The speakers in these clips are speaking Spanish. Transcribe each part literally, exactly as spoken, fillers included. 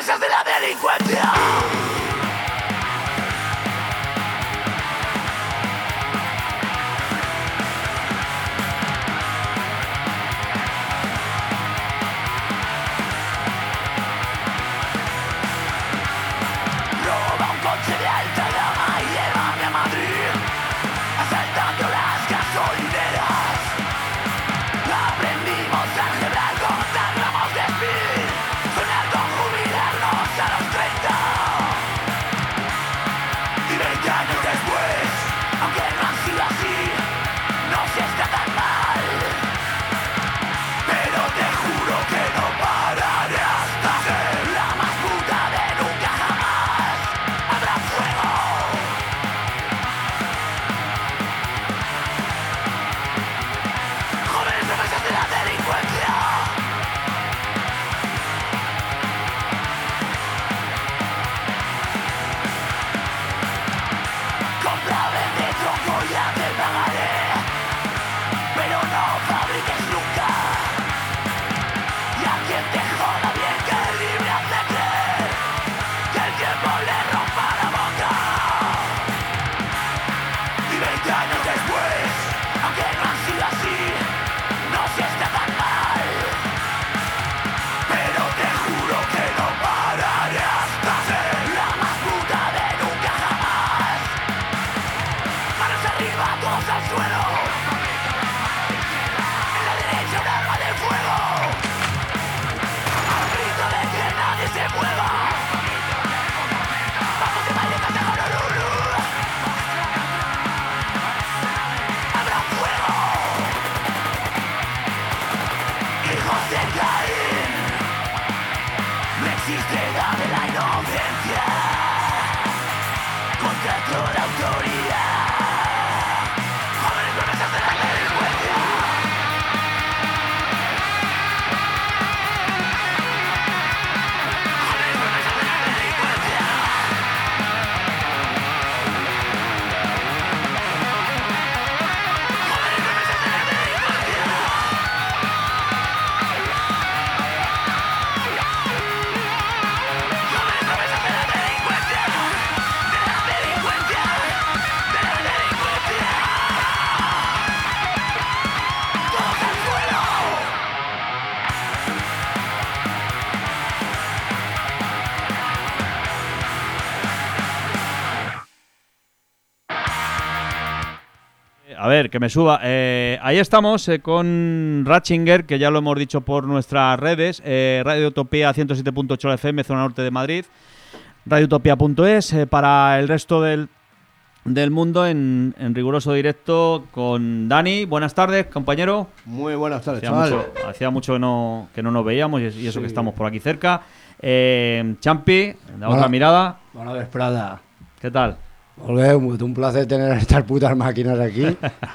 promesas de la delincuencia. Roba un coche de alta gama y llévame a Madrid, asaltando las gasolineras. Aprendimos a quebrar contar gramos de speed, soñar con jubilarnos a los treinta. Y veinte años después, aunque no han sido así, no se está tan mal. Pero te juro que no pararé hasta ser la más puta de nunca jamás. Habrá fuego. Jóvenes promesas de la delincuencia. Compra, vende, tronco, ya te pagaré, pero no fabriques nunca. Y a quien te joda bien que es libre hace creer que el tiempo le rompa la boca. Y veinte años después, aunque no han sido así, no se está tan mal. Pero te juro que no pararé hasta ser la más puta de nunca jamás. Manos arriba, todos al suelo. En la derecha un arma de fuego. Al grito de que nadie se mueva. Vamos de baile hasta Honolulu. Habrá fuego. Hijos de Caín. No existe edad de la inocencia contra toda autoridad. Jóvenes promesas de la delincuencia. Jóvenes promesas de la delincuencia. Jóvenes promesas de la delincuencia. Jóvenes promesas de la delincuencia. De la delincuencia. De la delincuencia. Todos al suelo. A ver, que me suba. Eh, ahí estamos eh, con Ratzinger, que ya lo hemos dicho por nuestras redes. Eh, Radio Utopía ciento siete punto ocho F M, zona norte de Madrid. radio utopía punto es, eh, para el resto del, del mundo en, en riguroso directo con Dani. Buenas tardes, compañero. Muy buenas tardes, Hacía chaval. mucho, hacía mucho que no, que no nos veíamos y, y eso Sí. que estamos por aquí cerca. Eh, Champi, da Hola. otra mirada. Bona vesprada. ¿Qué tal? Molt bé, un placer tener estas putas máquinas aquí.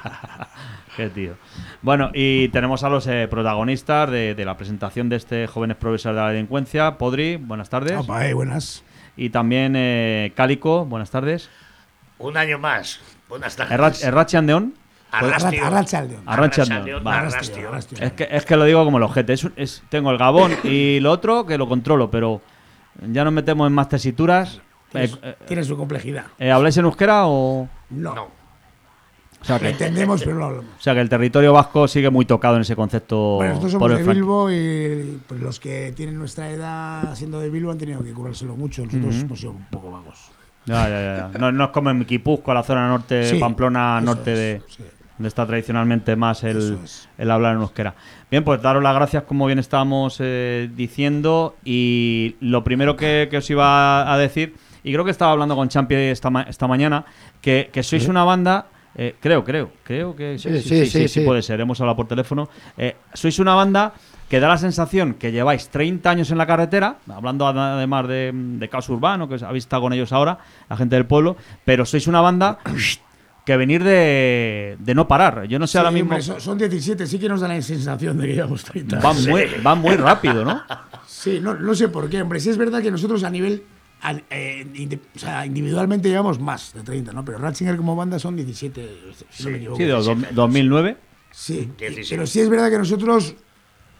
Qué tío. Bueno, y tenemos a los eh, protagonistas de, de la presentación de este Jóvenes Progresores de la Delincuencia. Podri, buenas tardes. Opa, eh, buenas. Y también eh, Cálico, buenas tardes. Un año más. Buenas tardes. Errach- Errachandeón. Arrastio. Arratsaldeon. Arrachandeón. Vale. Arrastio. Arrastio. Es que, es que lo digo como el ojete. Es, un- es, tengo el Gabón y lo otro que lo controlo, pero ya nos metemos en más tesituras. Eh, Tiene, eh, tiene su complejidad. eh, ¿Habláis en euskera o...? No. No. O sea, Lo que, entendemos, pero no hablamos. o sea, que el territorio vasco sigue muy tocado en ese concepto. Bueno, nosotros por somos el de franqui- Bilbo y pues, los que tienen nuestra edad siendo de Bilbo han tenido que currárselo mucho. Nosotros Ujú. hemos sido un poco vagos. Ya, ya, ya, ya. No, no es como en Guipúzcoa, la zona norte, Sí, Pamplona, eso norte es, de... sí. donde está tradicionalmente más el, Eso es. el hablar en euskera. Bien, pues daros las gracias, como bien estábamos eh, diciendo, y lo primero que, que os iba a decir, y creo que estaba hablando con Champi esta, ma- esta mañana, que, que sois una banda, eh, creo, creo, creo que sí, sí, sí, sí, sí, sí. puede ser, hemos hablado por teléfono, eh, sois una banda que da la sensación que lleváis treinta años en la carretera, hablando ad- además de, de caos urbano, que habéis estado con ellos ahora, la gente del pueblo, pero sois una banda que venir de, de no parar. Yo no sé Sí, ahora mismo... hombre, son, son diecisiete, sí que nos da la sensación de que llevamos treinta. Van muy, van muy rápido, ¿no? Sí, no, no sé por qué, hombre. Sí es verdad que nosotros a nivel, a- eh, indi- o sea, individualmente llevamos más de treinta, ¿no? Pero Ratzinger como banda son diecisiete, si no me equivoco. Sí, de dos- dos mil nueve. Sí, diecisiete. pero sí es verdad que nosotros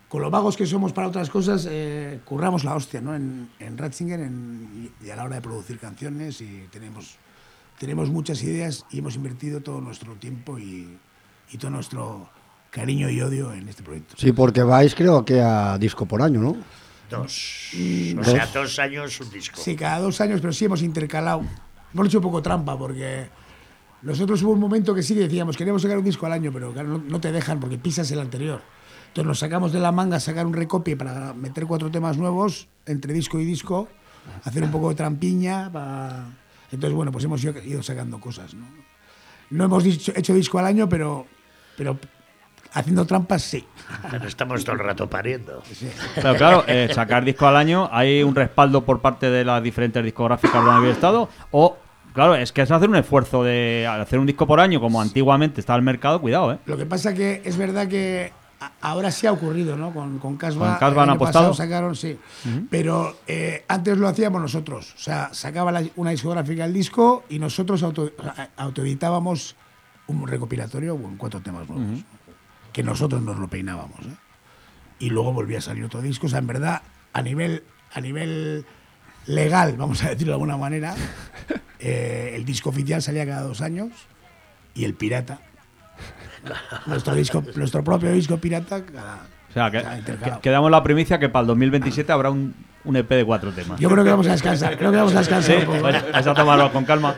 con lo vagos que somos para otras cosas, eh, curramos la hostia, ¿no? En, en Ratzinger en, y a la hora de producir canciones y tenemos, tenemos muchas ideas y hemos invertido todo nuestro tiempo y, y todo nuestro cariño y odio en este proyecto. Sí, porque vais creo que a disco por año, ¿no? Dos. Mm, O sea, dos años un disco. Sí, cada dos años, pero sí hemos intercalado. Hemos hecho un poco trampa porque nosotros hubo un momento que sí que decíamos queremos sacar un disco al año, pero claro, no, no te dejan porque pisas el anterior. Entonces nos sacamos de la manga sacar un recopie para meter cuatro temas nuevos entre disco y disco, hacer un poco de trampiña. Para... Entonces, bueno, pues hemos ido, ido sacando cosas, ¿no? No hemos dicho, hecho disco al año, pero, pero haciendo trampas sí. Pero estamos todo el rato pariendo. Pero claro, eh, sacar disco al año, ¿hay un respaldo por parte de las diferentes discográficas donde habéis estado? O, claro, es que es hacer un esfuerzo de hacer un disco por año como antiguamente estaba el mercado, cuidado, ¿eh? Lo que pasa que es verdad que a- ahora sí ha ocurrido, ¿no? Con, con Casbah. ¿Con Casbah el han año apostado? pasado sacaron, sí. Pero eh, antes lo hacíamos nosotros. O sea, sacaba la- una discográfica el disco y nosotros auto, a- autoeditábamos un recopilatorio con cuatro temas nuevos. Que nosotros nos lo peinábamos, ¿eh? Y luego volvía a salir otro disco. O sea, en verdad, a nivel, a nivel legal, vamos a decirlo de alguna manera, eh, el disco oficial salía cada dos años y el pirata, nuestro disco, nuestro propio disco pirata, cada, O sea, que, cada intercalado. que- quedamos la primicia que para el dos mil veintisiete habrá un, un E P de cuatro temas. Yo creo que vamos a descansar, creo que vamos a Sí, descansar un poco. bueno, vais a tomarlo con calma.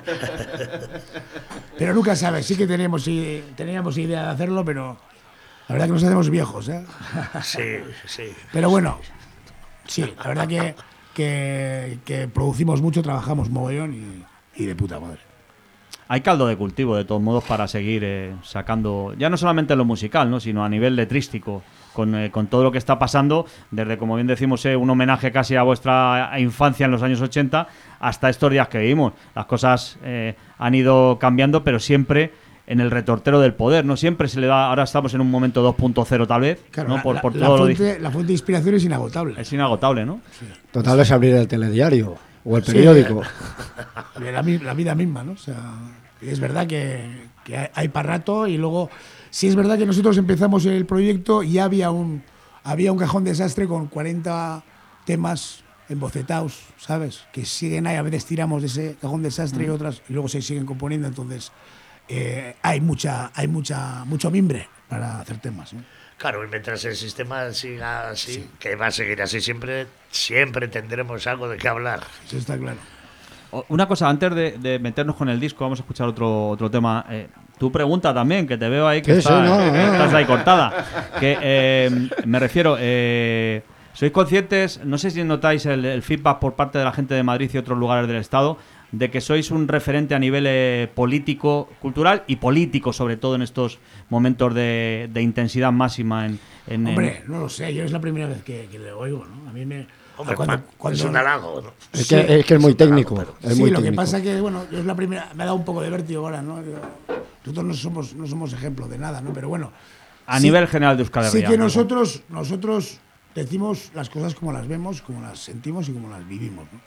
Pero nunca sabes, sí que teníamos, sí, teníamos idea de hacerlo, pero la verdad que nos hacemos viejos, ¿eh? Sí, sí. Pero bueno, sí, la verdad que, que, que producimos mucho, trabajamos mogollón y, y de puta madre. Hay caldo de cultivo, de todos modos, para seguir eh, sacando, ya no solamente lo musical, ¿no? Sino a nivel letrístico, con, eh, con todo lo que está pasando, desde, como bien decimos, eh, un homenaje casi a vuestra infancia en los años ochenta, hasta estos días que vivimos. Las cosas eh, han ido cambiando, pero siempre en el retortero del poder, ¿no? Siempre se le da, ahora estamos en un momento dos punto cero tal vez, Claro, ¿no? la, Por, la- por la todo lo di- fuente, la fuente de inspiración es inagotable. es inagotable, ¿no? Total es abrir el telediario o el periódico. La, mi- la vida misma, ¿no? O sea, es verdad que, que hay, hay para rato y luego, sí es verdad que nosotros empezamos el proyecto y había un, había un cajón desastre con cuarenta temas embocetados, ¿sabes? Que siguen ahí, a veces tiramos de ese cajón desastre y otras, y luego se siguen componiendo, entonces eh, hay mucha, hay mucha, mucho mimbre para hacer temas, ¿no? Claro, y mientras el sistema siga así, que va a seguir así siempre, siempre tendremos algo de qué hablar. Eso está claro. O- Una cosa, antes de, de meternos con el disco, vamos a escuchar otro, otro tema. Eh, tu pregunta también, que te veo ahí, que Sí, está- sí, no, que no. estás ahí cortada. Que eh, me refiero, eh, ¿sois conscientes, no sé si notáis el, el feedback por parte de la gente de Madrid y otros lugares del Estado, de que sois un referente a nivel eh, político, cultural y político, sobre todo en estos momentos de, de intensidad máxima en... en- en- Hombre, no lo sé, yo es la primera vez que, que le oigo, ¿no? A mí me... Hombre, cuando- pa- cuando- es un halago, ¿no? Es, Sí. que, es que es muy técnico. Claro, Es sí, muy lo que técnico. pasa que, bueno, yo es la primera, me ha dado un poco de vértigo ahora, ¿no? Nosotros no somos, no somos ejemplo de nada, ¿no? Pero bueno. a sí- nivel general de Euskal Sí Herria, que ¿no? nosotros, nosotros decimos las cosas como las vemos, como las sentimos y como las vivimos, ¿no?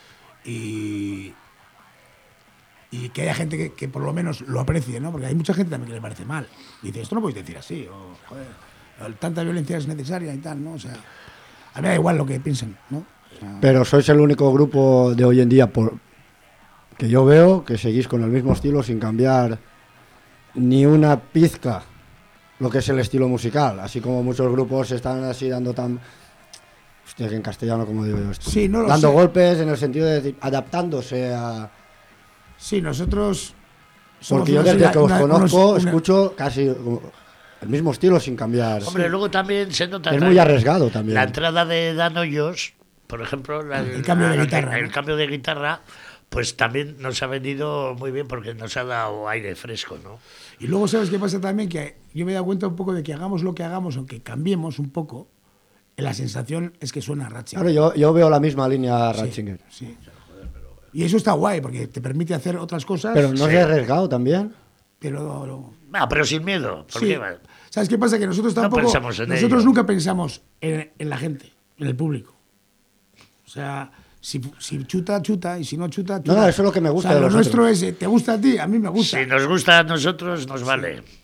Y, y que haya gente que, que por lo menos lo aprecie, ¿no? Porque hay mucha gente también que le parece mal. Dice, esto no podéis decir así, o, joder, tanta violencia es necesaria y tal, ¿no? O sea, a mí me da igual lo que piensen, ¿no? O sea, Pero sois el único grupo de hoy en día por que yo veo que seguís con el mismo estilo sin cambiar ni una pizca lo que es el estilo musical. Así como muchos grupos están así dando tan... Hostia, que en castellano, como digo yo esto. Sí, no lo dando sé. golpes en el sentido de decir, adaptándose a... sí, nosotros... somos Porque yo unos- desde que os una- conozco unos- una- escucho casi como el mismo estilo sin cambiar. Hombre, luego también se nota... Es también muy arriesgado también. La entrada de Dan Hoyos, por ejemplo, la- El cambio de la- guitarra, el ¿no? cambio de guitarra, pues también nos ha venido muy bien porque nos ha dado aire fresco, ¿no? Y luego, ¿sabes qué pasa también? Que yo me he dado cuenta un poco de que hagamos lo que hagamos, aunque cambiemos un poco, la sensación es que suena Ratzinger. Claro, yo, yo veo la misma línea Ratzinger. Sí. Y eso está guay, porque te permite hacer otras cosas, Pero no Sí. es arriesgado también. pero... lo- Ah, pero sin miedo. ¿Por sí. qué va? ¿Sabes qué pasa? Que nosotros No tampoco... pensamos en nosotros ello. nunca pensamos en, en la gente, en el público. O sea, si, si chuta, chuta, y si no chuta, chuta. No, no, eso es lo que me gusta O sea, de lo vosotros. nuestro es, eh, ¿te gusta a ti? A mí me gusta. Si nos gusta a nosotros, nos vale.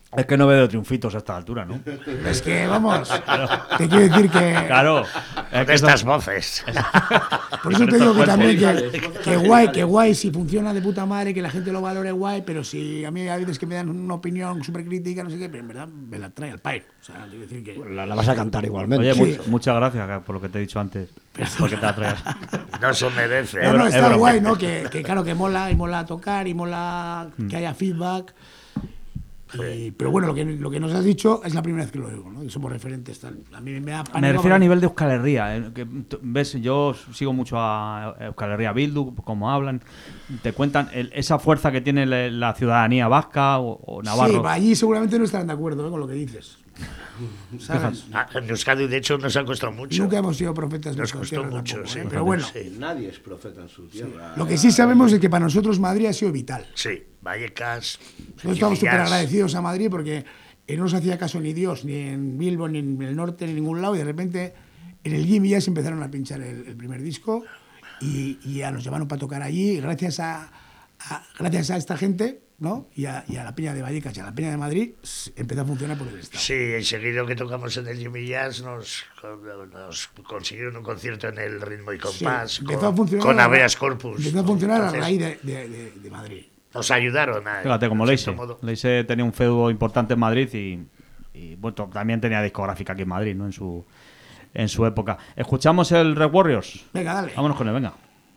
Es que no veo triunfitos a esta altura, ¿no? Es que, vamos, te quiero decir que... Claro. Es De estas voces. Por eso te digo que también que, que guay, que guay, si funciona de puta madre, que la gente lo valore guay, pero si a mí hay veces que me dan una opinión súper crítica, no sé qué, pero en verdad me la trae al pairo. O sea, quiero decir que... La, la vas a cantar igualmente. Oye, Sí. mu- muchas gracias por lo que te he dicho antes. Porque te atraes. No se merece. No, no, Es está broma. guay, ¿no? Que, que claro, que mola, y mola tocar, y mola que haya feedback. Y- pero bueno, lo que, lo que nos has dicho es la primera vez que lo oigo, ¿no? Que somos referentes, tal. A mí me da pánico. Me refiero a porque- nivel de Euskal Herria. eh, que, t- ves, yo sigo mucho a Euskal Herria Bildu, cómo hablan. Te cuentan el- esa fuerza que tiene la, la ciudadanía vasca o, o navarro. Sí, allí seguramente no estarán de acuerdo, ¿eh? Con lo que dices. ¿Sabes? Ah, en Euskadi, de hecho, nos ha costado mucho. Nunca hemos sido profetas en Nos nuestra costó tierra mucho, tampoco, sí. ¿eh? Pero bueno, Sí. Nadie es profeta en su tierra. lo que sí sabemos es que para nosotros Madrid ha sido vital. Sí, Vallecas. Nosotros estamos súper Quillas. agradecidos a Madrid porque eh, no nos hacía caso ni Dios, ni en Bilbo, ni en el norte, ni en ningún lado. Y de repente en el Gimme ya se empezaron a pinchar el, el primer disco y, y ya nos llamaron para tocar allí. Y gracias a, a- gracias a esta gente, ¿no? Y a, y a la Peña de Vallecas y a la Peña de Madrid, s- empezó a funcionar por el Estado. Sí, enseguida que tocamos en el Jimmy Jazz nos, nos consiguieron un concierto en el Ritmo y Sí, Compás empezó con, a funcionar con a- Habeas Corpus. Empezó a funcionar a Entonces, raíz de, de- de- de Madrid. Nos ayudaron a... Fíjate, como en Leise. cierto modo. Leise tenía un feudo importante en Madrid y, y, bueno, también tenía discográfica aquí en Madrid, ¿no? En su, en su época. ¿Escuchamos el Red Warriors? Venga, dale. Vámonos con él, venga.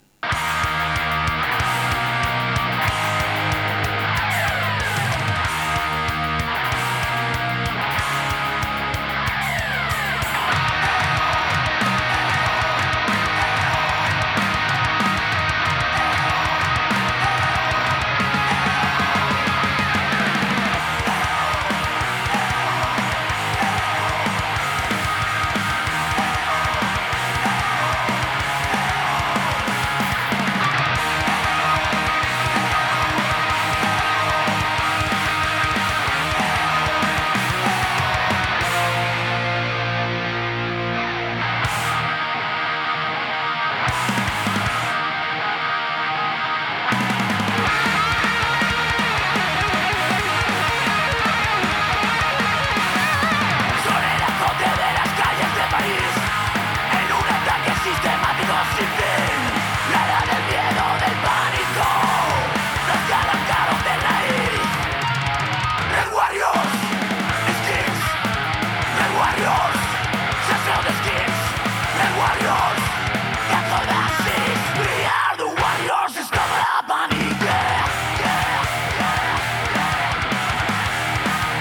Son el azote de las calles de París, en un ataque sistemático sin fin. La era del miedo, del pánico, nos arrancaron de raíz. Red Warriors, skins, Red Warriors, seseo de skins, Red Warriors, Cacodasis, we are the warriors, escapa la panic, yeah, yeah, yeah, yeah.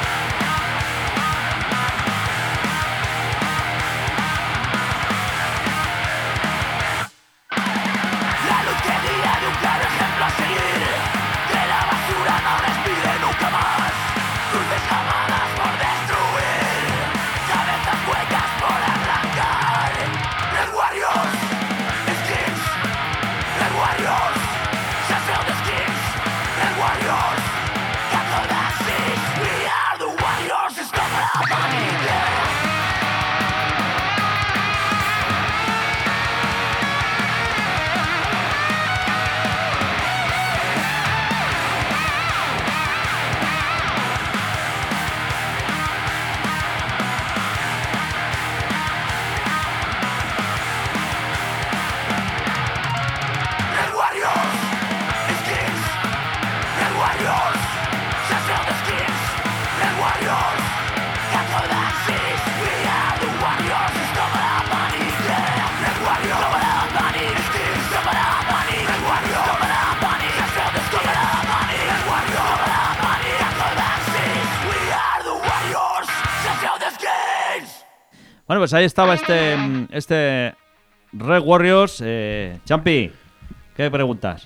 La luz que guía de un claro ejemplo a seguir, que la basura no respire nunca más. Cruces jamadas por destruir, cabezas huecas por arrancar. Red Warriors, skins, Red Warriors, seseo de skins, Red Warriors, Cacodasis, we are the warriors, escapa la panic. Red Warriors, skins, Red Warriors, seseo de skins, Red Warriors, Cacodasis, we are the warriors, escapa la panic, yeah. Red Warriors, escapa la panic, skins, escapa la panic, Red Warriors, escapa la panic, seseo de skins, escapa la panic, Red Warriors, escapa la panic, Cacodasis, we are the warriors, seseo de skins. Bueno, pues ahí estaba este, mm, este Red Warriors. Eh, Champi, ¿qué preguntas?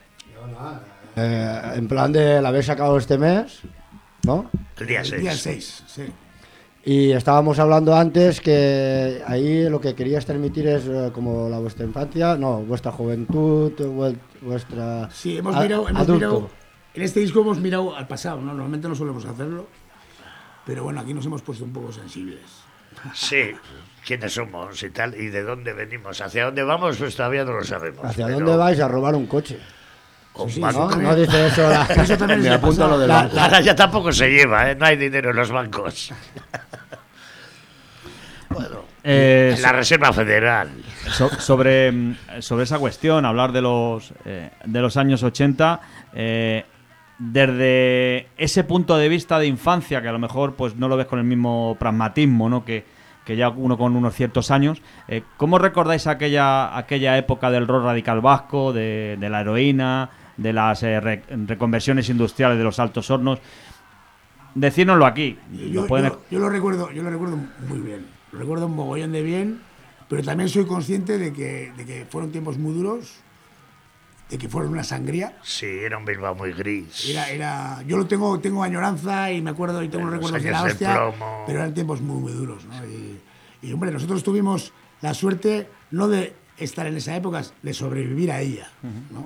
Eh, en plan de la habéis sacado este mes, ¿no? El día El día seis. seis, sí. Y estábamos hablando antes que ahí lo que querías transmitir es eh, como la vuestra infancia, no, vuestra juventud, vuel- vuestra Sí, hemos a- mirado, hemos adulto. mirado. En este disco hemos mirado al pasado, ¿no? Normalmente no solemos hacerlo. Pero bueno, aquí nos hemos puesto un poco sensibles. Sí, quiénes somos y tal, y de dónde venimos. Hacia dónde vamos, pues todavía no lo sabemos. ¿Hacia pero- dónde vais a robar un coche? O Sí, un banco. No, no dice eso. La, Eso también Me les ha apunto a lo pasado. del La- banco. Ahora ya tampoco se lleva, ¿eh? No hay dinero en los bancos. Bueno, Eh, en la Reserva Federal. So- sobre, mm, sobre esa cuestión, hablar de los, eh, de los años ochenta, eh, desde ese punto de vista de infancia, que a lo mejor pues no lo ves con el mismo pragmatismo, ¿no? que, que ya uno con unos ciertos años, eh, ¿cómo recordáis aquella, aquella época del rock radical vasco, de, de la heroína, de las eh, re- reconversiones industriales de los Altos Hornos? Decírnoslo aquí. Yo, Lo pueden- yo- yo lo recuerdo, yo lo recuerdo muy bien. Lo recuerdo un mogollón de bien, pero también soy consciente de que, de que fueron tiempos muy duros, de que fueron una sangría. Sí, era un Bilbao muy gris. Era, era, yo lo tengo, tengo añoranza y me acuerdo y tengo En unos los recuerdos de la años de hostia, plomo. pero eran tiempos muy, muy duros, ¿no? Y, y, hombre, nosotros tuvimos la suerte no de estar en esa época, de sobrevivir a ella, ¿no?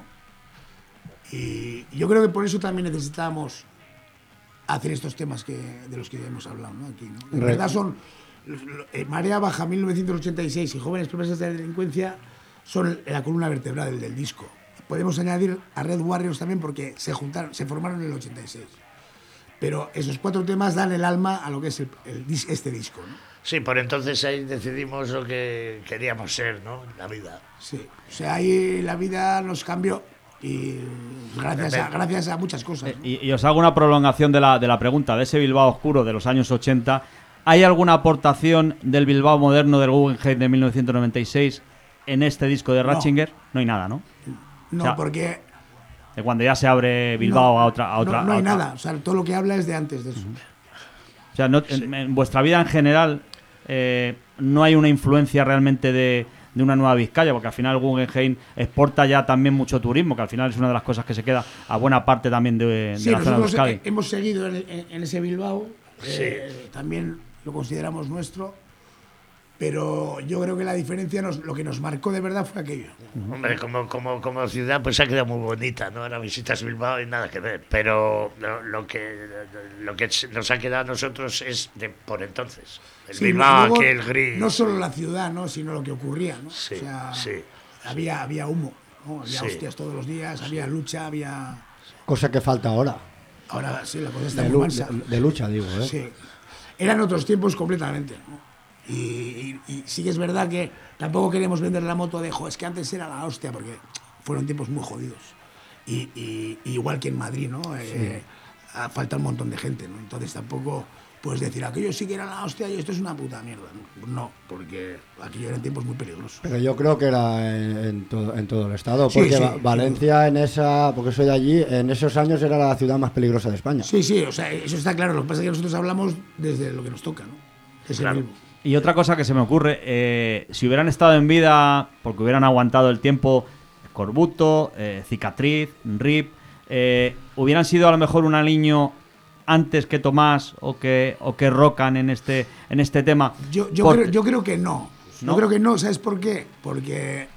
Y yo creo que por eso también necesitábamos hacer estos temas que, de los que ya hemos hablado, ¿no? Aquí, ¿no? En Re- verdad son eh, Marea Baja mil novecientos ochenta y seis y Jóvenes Promesas de la Delincuencia son la columna vertebral del, del disco. Podemos añadir a Red Warriors también porque se juntaron, se formaron en el ochenta y seis. Pero esos cuatro temas dan el alma a lo que es el, el dis- este disco, ¿no? Sí, por entonces ahí decidimos lo que queríamos ser, ¿no? La vida. Sí. O sea, ahí la vida nos cambió y gracias a, gracias a muchas cosas, ¿no? Y, y os hago una prolongación de la, de la pregunta, de ese Bilbao oscuro de los años ochenta. ¿Hay alguna aportación del Bilbao moderno del Guggenheim de mil novecientos noventa y seis en este disco de No. Ratzinger? No hay nada, ¿no? No, o sea, porque De cuando ya se abre Bilbao no, a otra... A otra no, no hay a otra- nada. O sea, todo lo que habla es de antes de eso. O sea, no- en, en vuestra vida en general eh, no hay una influencia realmente de, de una nueva Vizcaya, porque al final Guggenheim exporta ya también mucho turismo, que al final es una de las cosas que se queda a buena parte también de, de Sí, la zona de nosotros Euskadi. eh, hemos seguido en, en- en ese Bilbao, eh, también lo consideramos nuestro, pero yo creo que la diferencia, nos, lo que nos marcó de verdad fue aquello. Hombre, como, como, como ciudad, pues ha quedado muy bonita, ¿no? Ahora visitas Bilbao y nada que ver. Pero lo, lo que lo que nos ha quedado a nosotros es de por entonces. El Sí, Bilbao, luego, aquel gris. no solo la ciudad, ¿no? Sino lo que ocurría, ¿no? Sí, o sea, sí. había, había humo, ¿no? Había Sí. hostias todos los días, había lucha, había... cosa que falta ahora. Ahora sí, la cosa está De, muy lu- mansa. de- de lucha, digo, ¿eh? Sí. Eran otros tiempos completamente, ¿no? Y, y- y sí que es verdad que tampoco queremos vender la moto de, jo, es que antes era la hostia, porque fueron tiempos muy jodidos. Y, y- y igual que en Madrid, ¿no? Eh, ah, falta un montón de gente, ¿no? Entonces tampoco puedes decir, aquello sí que era la hostia y esto es una puta mierda. No, no, porque aquello eran tiempos muy peligrosos. Pero yo creo que era en, en todo, en todo el estado, Sí, porque sí, Va- sí. Valencia en esa, porque soy de allí, en esos años era la ciudad más peligrosa de España. Sí, sí, o sea, eso está claro. Lo que pasa es que nosotros hablamos desde lo que nos toca, ¿no? Ese Claro. mismo. Y otra cosa que se me ocurre, eh, si hubieran estado en vida, porque hubieran aguantado el tiempo, Corbuto, eh, Cicatriz, Rip, eh, hubieran sido a lo mejor un aliño antes que Tomás o que o que Rocan en este en este tema. Yo, yo, Por- creo, yo creo que no. ¿No? Yo creo que no, ¿sabes por qué? Porque,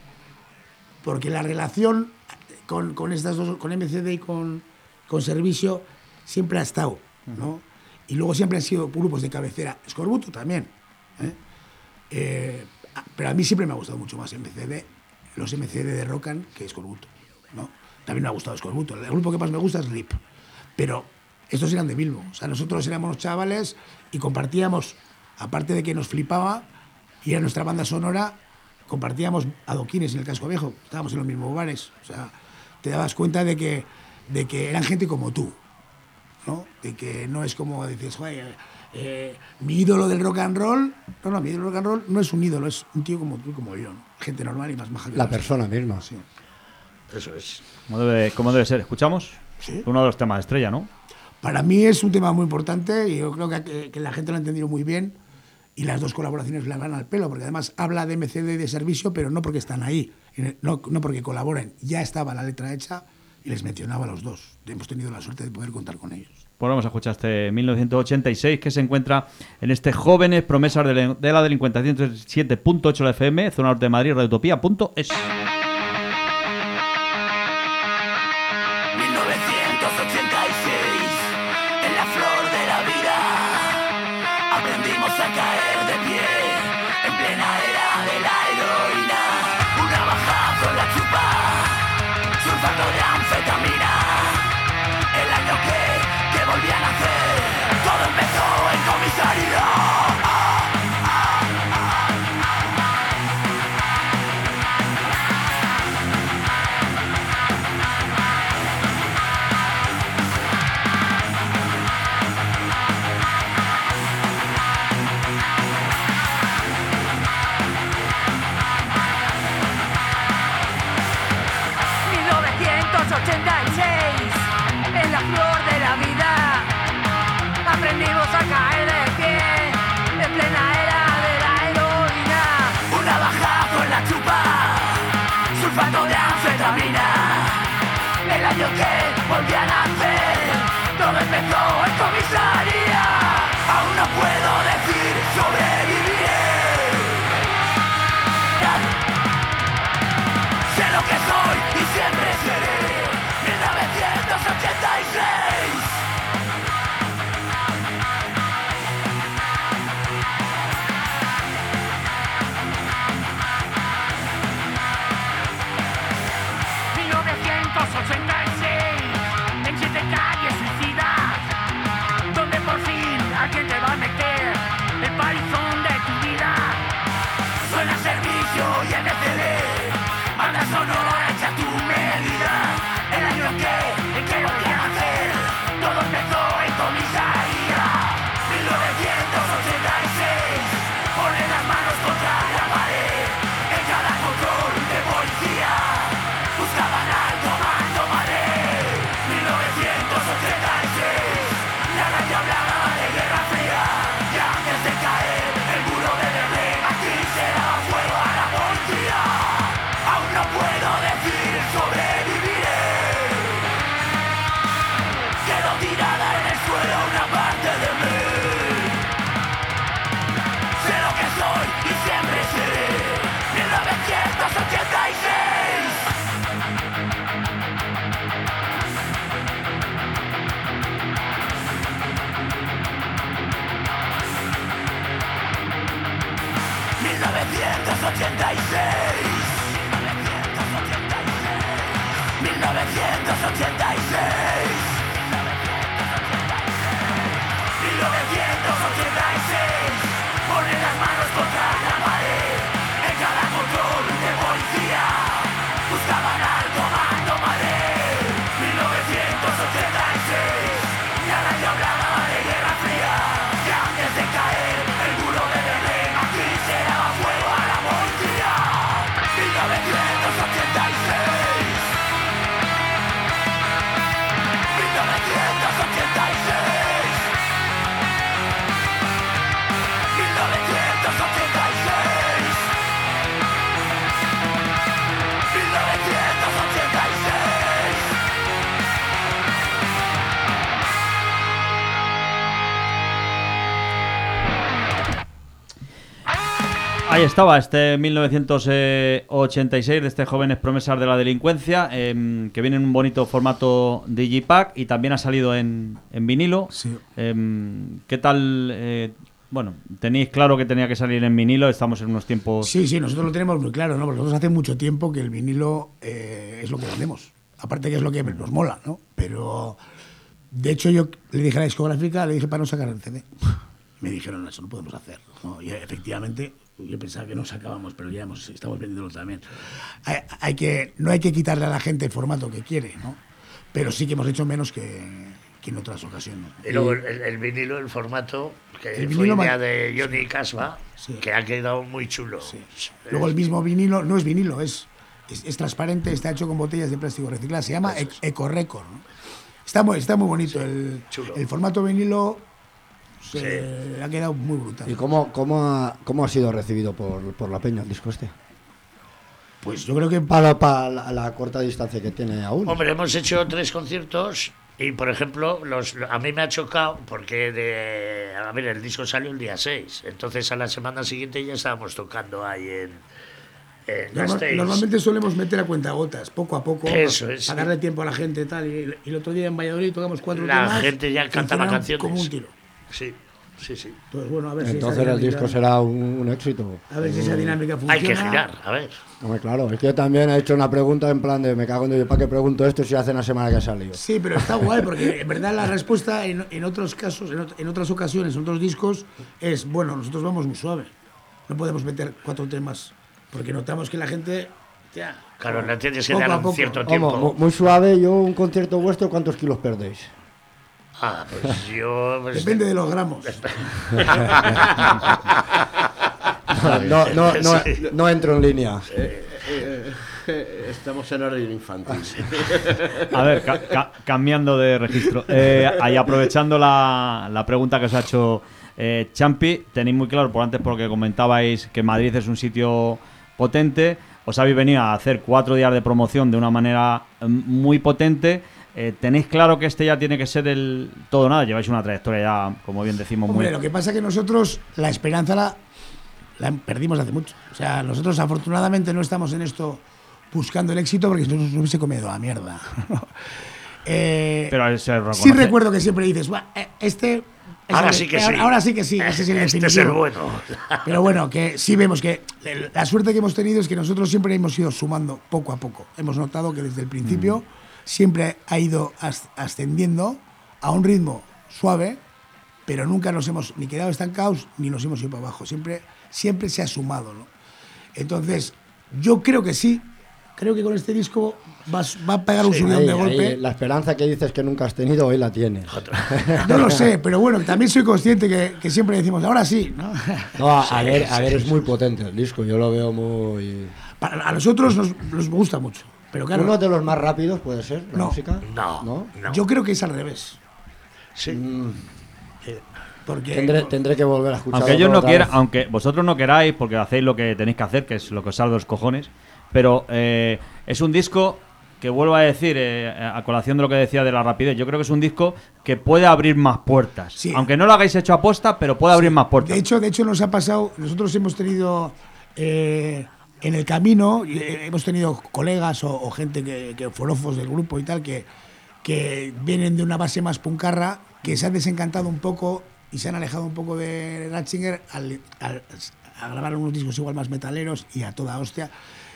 porque la relación con, con estas dos, con M C D y con, con Servicio, siempre ha estado, ¿no? Y luego siempre han sido grupos de cabecera. Escorbuto también. ¿eh? Eh, pero a mí siempre me ha gustado mucho más M C D, los M C D de Rocan que Escorbuto, ¿no? También me ha gustado Escorbuto. El grupo que más me gusta es Rip. Pero estos eran de Bilbo. O sea, nosotros éramos los chavales y compartíamos, aparte de que nos flipaba, y era nuestra banda sonora, compartíamos adoquines en el Casco Viejo. Estábamos en los mismos bares. O sea, te dabas cuenta de que, de que eran gente como tú, ¿no? De que no es como dices, joder, eh, mi ídolo del rock and roll. No, no, mi ídolo del rock and roll no es un ídolo, es un tío como tú y como yo, ¿no? Gente normal y más maja que La nosotros. persona misma. Sí. Eso es. ¿Cómo debe, cómo debe ser? ¿Escuchamos? Sí. Uno de los temas de estrella, ¿no? Para mí es un tema muy importante y yo creo que, que- que la gente lo ha entendido muy bien y las dos colaboraciones le van al pelo, porque además habla de M C D y de Servicio, pero no porque están ahí, no, no porque colaboren. Ya estaba la letra hecha y les mencionaba a los dos. Hemos tenido la suerte de poder contar con ellos. Pues vamos a escuchar este mil novecientos ochenta y seis que se encuentra en este Jóvenes Promesas de, la- de la Delincuencia ciento siete punto ocho de la F M, zona norte de Madrid, radiotopía punto es. mil novecientos ochenta y seis, en la flor de la vida, aprendimos a caer de pie, en plena era de la heroína, una baja con la chupa, surfando de Ahí estaba este mil novecientos ochenta y seis de este Jóvenes Promesas de la Delincuencia, eh, que viene en un bonito formato Digipack y también ha salido en, en vinilo. Sí. Eh, ¿Qué tal? Eh, bueno, tenéis claro que tenía que salir en vinilo, estamos en unos tiempos... Sí, sí, nosotros lo tenemos muy claro, ¿no? Porque nosotros hace mucho tiempo que el vinilo eh, es lo que vendemos. Aparte que es lo que nos mola, ¿no? Pero, de hecho, yo le dije a la discográfica, le dije para no sacar el C D. Me dijeron, eso no podemos hacer, ¿no? Y efectivamente, yo pensaba que no sacábamos, pero ya hemos, estamos vendiéndolo también. Hay, hay que, no hay que quitarle a la gente el formato que quiere, ¿no? Pero sí que hemos hecho menos que, que en otras ocasiones. Y luego el, el vinilo, el formato, que El fue vinilo idea ma- de Johnny Casba, Sí. que ha quedado muy chulo. Sí. Luego el mismo vinilo, no es vinilo, es, es, es transparente, está hecho con botellas de plástico reciclado, se llama Eso es. Eco Record, ¿no? Está muy, está muy bonito, el, chulo. el formato vinilo se, ha quedado muy brutal. ¿Y cómo, cómo, ha, cómo ha sido recibido por, por la peña el disco este? Pues yo creo que Para, para la, la corta distancia que tiene aún. Hombre, hemos hecho tres conciertos y, por ejemplo, los, a mí me ha chocado porque, de, a ver, el disco salió el día seis, entonces a la semana siguiente ya estábamos tocando ahí en, en normal- Gasteiz. normalmente solemos meter a cuentagotas, poco a poco, Eso para, es. para darle tiempo a la gente y tal. Y, y el otro día en Valladolid tocamos cuatro La temas. gente ya que cantaba funcionaron canciones. como un tiro. Sí, sí, sí. Entonces, bueno, a ver si Entonces esa el dinámica, disco será un, un éxito. a ver si esa dinámica funciona. Hay que girar, a ver. Hombre, claro, es que yo también he hecho una pregunta en plan de me cago en Dios, ¿para qué pregunto esto si hace una semana que ha salido? Sí, pero está guay, porque en verdad la respuesta en, en otros casos, en, ot- en otras ocasiones, en otros discos, es, bueno, nosotros vamos muy suave. No podemos meter cuatro temas, porque notamos que la gente... Ya, Claro, le tienes que poco dar a un poco. cierto Vamos, tiempo. mu- muy suave, yo un concierto vuestro, ¿cuántos kilos perdéis? Ah, pues yo... pues- Depende de los gramos. No, no, no, Sí. no entro en línea. Estamos en orden infantil. A ver, ca- ca- cambiando de registro. Eh, ahí aprovechando la, la pregunta que os ha hecho eh, Champi, tenéis muy claro, por antes porque comentabais que Madrid es un sitio potente, os habéis venido a hacer cuatro días de promoción de una manera eh, muy potente. Eh, ¿Tenéis claro que este ya tiene que ser el todo o nada? Lleváis una trayectoria ya, como bien decimos, Hombre, muy... lo que pasa es que nosotros la esperanza la, la perdimos hace mucho. O sea, nosotros afortunadamente no estamos en esto buscando el éxito porque si no nos hubiese comido la mierda. Eh, Pero se sí reconoce. recuerdo que siempre dices, "Buah, eh, este... es Ahora el- sí que eh, sí. Ahora sí que sí, ese es el Este es el definitivo". bueno. Pero bueno, que sí vemos que el- la suerte que hemos tenido es que nosotros siempre hemos ido sumando poco a poco. Hemos notado que desde el principio siempre ha ido as- ascendiendo a un ritmo suave, pero nunca nos hemos ni quedado estancados ni nos hemos ido para abajo. Siempre, siempre se ha sumado, ¿no? Entonces, yo creo que sí. Creo que con este disco vas- va a pegar un Sí, subidón Ahí- de ahí, golpe. la esperanza que dices que nunca has tenido, hoy la tienes. No lo sé, pero bueno, también soy consciente que, que siempre decimos, ahora sí, ¿no? No, a, a ver, a ver, es muy potente el disco, yo lo veo muy... Para- a nosotros nos, nos gusta mucho. Pero claro, Uno de los más rápidos puede ser, la No. música. No, ¿No? no. yo creo que es al revés. Sí. Porque Tendré, tendré que volver a escucharlo. Aunque ellos no otra quieran, vez. aunque vosotros no queráis, porque hacéis lo que tenéis que hacer, que es lo que os salga de los cojones, pero eh, es un disco que, vuelvo a decir, eh, a colación de lo que decía de la rapidez, yo creo que es un disco que puede abrir más puertas. Sí. Aunque no lo hagáis hecho aposta, pero puede abrir más puertas. De hecho, de hecho nos ha pasado, nosotros hemos tenido eh, en el camino, eh, hemos tenido colegas o, o gente que, que forofos del grupo y tal, que, que vienen de una base más puncarra, que se han desencantado un poco y se han alejado un poco de Ratzinger al, al- a grabar unos discos igual más metaleros y a toda hostia.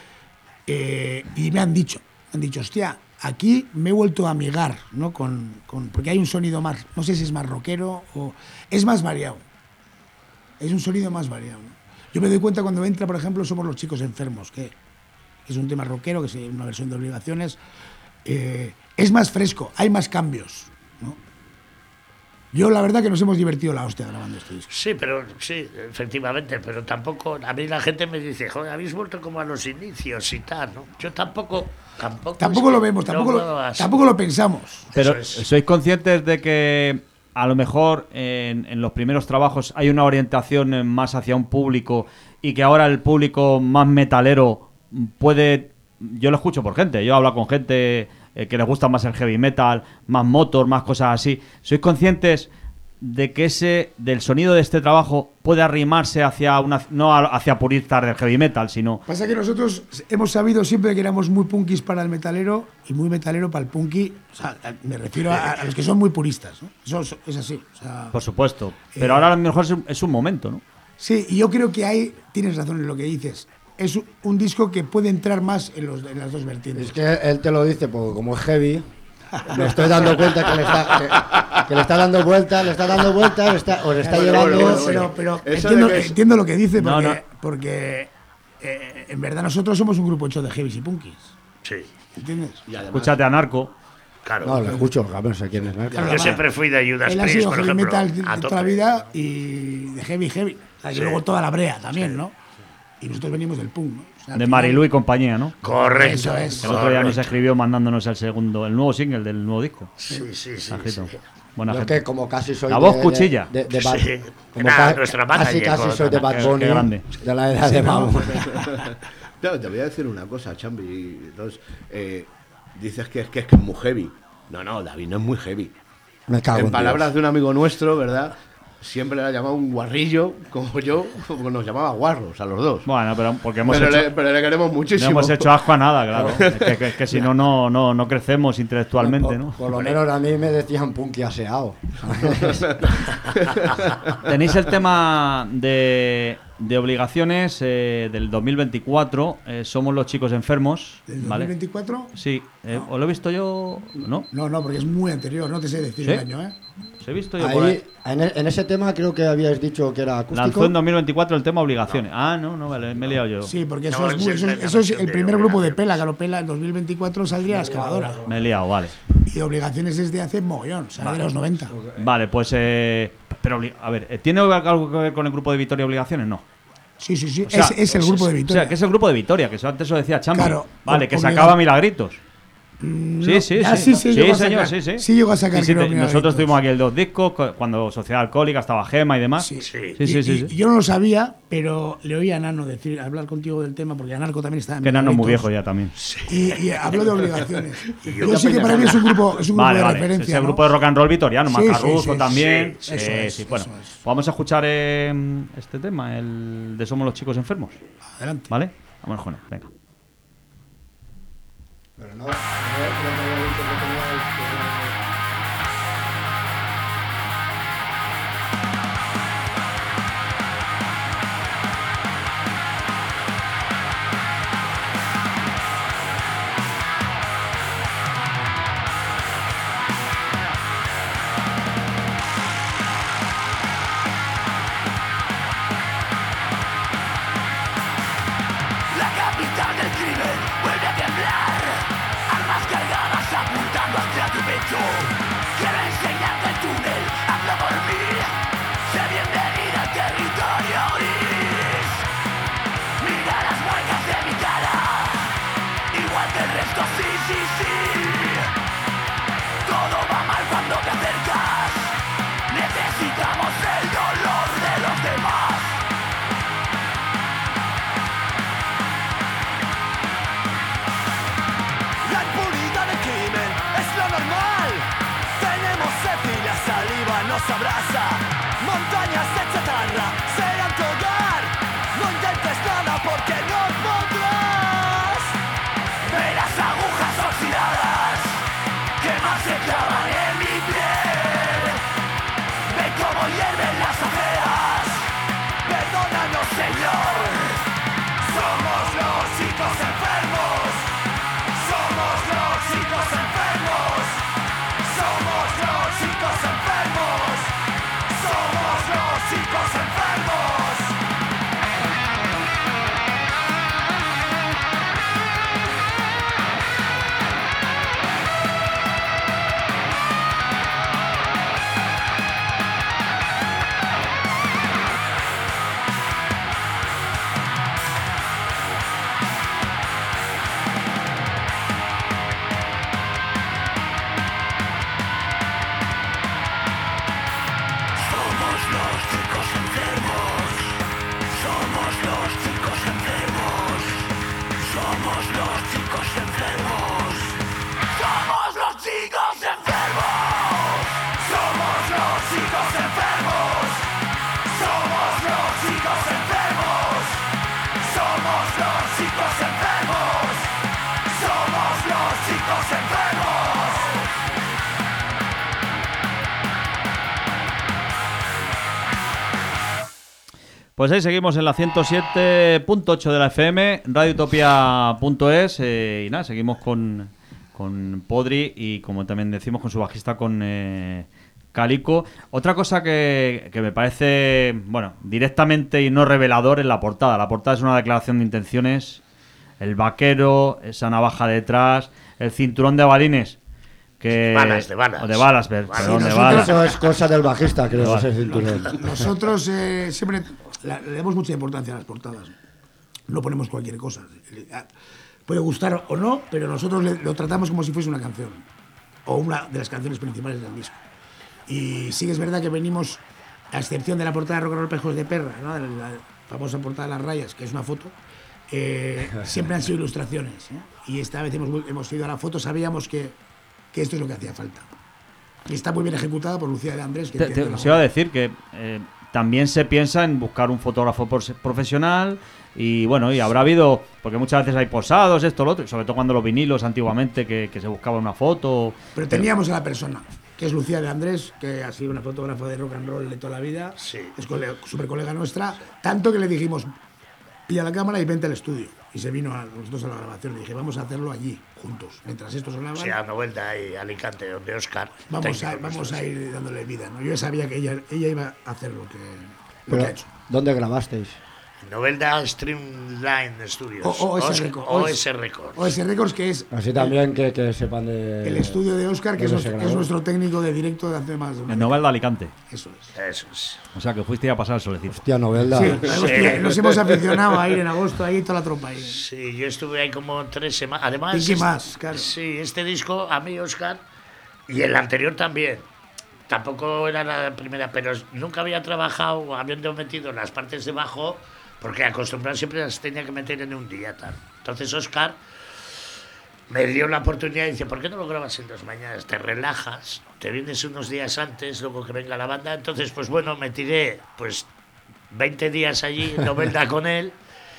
Eh, y me han dicho, me han dicho, hostia, aquí me he vuelto a amigar, ¿no? Con, con, porque hay un sonido más, no sé si es más rockero o es más variado. Es un sonido más variado, ¿no? Yo me doy cuenta cuando entra, por ejemplo, Somos los chicos enfermos, que es un tema rockero, que es una versión de Obligaciones. Eh, es más fresco, hay más cambios, ¿no? Yo la verdad que nos hemos divertido la hostia grabando este disco. Sí, pero sí, efectivamente, pero tampoco, a mí la gente me dice, joder, habéis vuelto como a los inicios y tal, ¿no? Yo tampoco, tampoco. Tampoco es lo que vemos, no tampoco, veo lo, así. tampoco lo pensamos. Pero Eso es. ¿sois conscientes de que a lo mejor en, en los primeros trabajos hay una orientación eh, más hacia un público y que ahora el público más metalero puede... Yo lo escucho por gente, yo hablo con gente eh, que les gusta más el heavy metal, más motor, más cosas así. ¿Sois conscientes de que ese del sonido de este trabajo puede arrimarse hacia una no hacia puristas del heavy metal, sino pasa que nosotros hemos sabido siempre que éramos muy punkis para el metalero y muy metalero para el punky, o sea, me refiero a, a los que son muy puristas, ¿no? Eso es así, o sea, por supuesto, pero eh, ahora a lo mejor es un, es un momento, ¿no? Sí, y yo creo que ahí tienes razón en lo que dices. Es un disco que puede entrar más en, los, en las dos vertientes. Es que él te lo dice, porque como es heavy, me estoy dando cuenta que le está, que, que le está dando vueltas, le está dando vueltas, le está, o le está Pero, llevando... pero, pero, pero Eso entiendo, de que es- entiendo lo que dice, porque, No, no. porque eh, en verdad nosotros somos un grupo hecho de heavies y punkis. Sí, ¿Entiendes? Y además, Escúchate a Narco. claro. No, lo escucho, cabrón, sé quién es. ¿no? Claro, Yo además, siempre fui de Judas Él ha Priest, sido por heavy ejemplo. metal de a toda tope. la vida y de heavy, heavy. O sea, y Sí. luego toda la brea también, ¿no? Y nosotros venimos del punk, ¿no? O sea, al De final- Marilú y compañía, ¿no? Correcto. Eso es. El otro día nos correcto. escribió mandándonos el segundo, el nuevo single del nuevo disco. Sí, sí, sí. Majito. sí. Buena Yo gente. que como casi soy La de- voz de- cuchilla. De, de Bad- Sí. como Era ca- nuestra casi manager, casi con- soy de Bad qué- Bunny, qué grande. de la edad de ¿no? Bad Claro, te voy a decir una cosa, Chambi. Entonces, eh, dices que es que es que es muy heavy. No, no, David no es muy heavy. Me cago en, En palabras Dios. de un amigo nuestro, ¿verdad? Siempre le ha llamado un guarrillo, como yo, como nos llamaba guarros a los dos. Bueno, pero porque hemos pero, hecho, le, pero le queremos no muchísimo. hemos hecho asco a nada, claro. Es que, que- que si no, no, no, no crecemos intelectualmente, por, ¿no? por lo menos a mí me decían punky aseado. ¿sabes? Tenéis el tema de, de obligaciones eh, del dos mil veinticuatro. eh, somos los chicos enfermos, ¿Del ¿vale? dos mil veinticuatro? Sí, eh, ¿os lo he visto yo? ¿No? No, no, porque es muy anterior, no te sé decir ¿Sí? el año, ¿eh? ¿Os he visto yo por ahí? Ahí, en, e- en ese tema creo que habíais dicho que era acústico. Lanzó en dos mil veinticuatro el tema obligaciones. Ah, no, no, vale, me he liado yo. Sí, porque eso, No, es, es muy- el eso, es- de la eso es versión el de primer grupo de Obligaciones. Pela, que lo Pela en dos mil veinticuatro saldría la excavadora. Me he liado, vale. Y Obligaciones es de hace mogollón, o sea, de los noventa. Vale, pues. Eh, pero, obli- a ver, eh, ¿tiene algo que ver con el grupo de Vitoria Obligaciones? No. Sí, sí, sí, O sea, es, es el grupo de O Vitoria. sea, que es el grupo de Vitoria, que eso antes lo decía Champi. Claro, Vale, que obliga- sacaba milagritos. Mm, Sí, no. sí, Ah, sí. sí, sí, llegó a señor, sacar. sí, sí. Sí llegó a sacar, Sí, sí, creo, te- milagritos. nosotros tuvimos aquí el dos discos cu- cuando Sociedad Alcohólica estaba Gema y demás. Sí, Sí. sí, sí. Y- sí, y sí. yo no lo sabía, pero le oí a Nano decir, hablar contigo del tema, porque Anarco también está en Que Nano es muy Milagritos. viejo ya también. Y, y habló de Obligaciones. Y yo yo sí que para mí es un grupo, es un grupo Vale, de vale. referencia. Es el ¿no? grupo de rock and roll vitoriano, Sí, Macarruso sí, sí, también. sí, eso Eh, es, sí, bueno, eso es. vamos a escuchar eh, este tema, el de Somos los chicos enfermos. Adelante. ¿Vale? Vamos con él, venga. Pero no, no, no, no, no, no, no, La capital del crimen vuelve a temblar. Armas cargadas apuntando hacia tu pecho. Quiero enseñarte el túnel, hazlo por mí. Sé bienvenida al territorio gris. Mira las muecas de mi cara. Igual que el resto, sí, sí, sí. Todo va mal cuando te acercas. Necesitamos el dolor de los demás. La impunidad del crimen es lo normal. Tenemos sed y la saliva nos abraza. Montañas de chatarra serán tu hogar. No intentes nada porque no podrás. Ve las agujas oxidadas que más se clavan en mi piel. Ve cómo hierven las ojeras. Perdónanos, Señor. Somos los chicos enfermos. Somos los chicos enfermos. Somos los chicos enfermos. Pues ahí seguimos en la ciento siete punto ocho de la F M, radiotopia punto es, eh, y nada, seguimos con, con Podri y, como también decimos, con su bajista, con eh, Calico. Otra cosa que, que me parece, bueno, directamente y no revelador es la portada. La portada es una declaración de intenciones, el vaquero, esa navaja detrás, el cinturón de balines. Que... Balas, de balas. O de balas, per- Sí, perdón, de nosotros- balas. Eso es cosa del bajista, creo, ese cinturón. Nosotros eh, siempre la- le damos mucha importancia a las portadas. No ponemos cualquier cosa. Puede gustar o no, pero nosotros le- lo tratamos como si fuese una canción. O una de las canciones principales del disco. Y sí que es verdad que venimos, a excepción de la portada de Rock and Roll Pejos de Perra, ¿no? De la famosa portada de las rayas, que es una foto, eh, siempre han sido ilustraciones. ¿eh? Y esta vez hemos, hemos ido a la foto, sabíamos que, que esto es lo que hacía falta. Y está muy bien ejecutada por Lucía de Andrés. Que Te, entiende te- la os iba a decir que eh, también se piensa en buscar un fotógrafo por- profesional y bueno, y habrá habido, porque muchas veces hay posados, esto, lo otro, y sobre todo cuando los vinilos antiguamente que, que se buscaba una foto. Pero teníamos a la persona, que es Lucía de Andrés, que ha sido una fotógrafa de rock and roll de toda la vida, Sí. es cole- súper colega nuestra, tanto que le dijimos, pilla la cámara y vente al estudio. Y se vino a los dos a la grabación. Le dije, vamos a hacerlo allí, juntos, mientras estos sonaban. Sí, a Novelda y Alicante, donde Oscar. Vamos a, técnico vamos nuestro, a sí. ir dándole vida. ¿no? Yo ya sabía que ella, ella iba a hacer lo que, lo Pero, que ha hecho. ¿dónde grabasteis? Novelda Streamline Studios. O- OS Os- Records. O S Records. O S Records, que es Así también que, que sepan de... el estudio de Oscar, que es dónde se nuestro, es grabó. nuestro técnico de directo de hace más de una En década. Novel de Alicante. Eso es. Eso es. O sea que fuiste a pasar el solecito. Hostia, Novelda. Sí, hostia, nos hemos aficionado a ir en agosto, ahí toda la tropa ahí. Sí, yo estuve ahí como tres semanas. Además, ¿Y qué es- más? Claro. Sí, este disco, a mí, Oscar, y el anterior también. Tampoco era la primera, pero nunca había trabajado habiendo metido las partes de bajo, porque acostumbrado siempre las tenía que meter en un día tal. Entonces Oscar me dio la oportunidad y dice, ¿por qué no lo grabas en dos mañanas? Te relajas, te vienes unos días antes, luego que venga la banda. Entonces, pues bueno, me tiré pues veinte días allí en Novelda con él.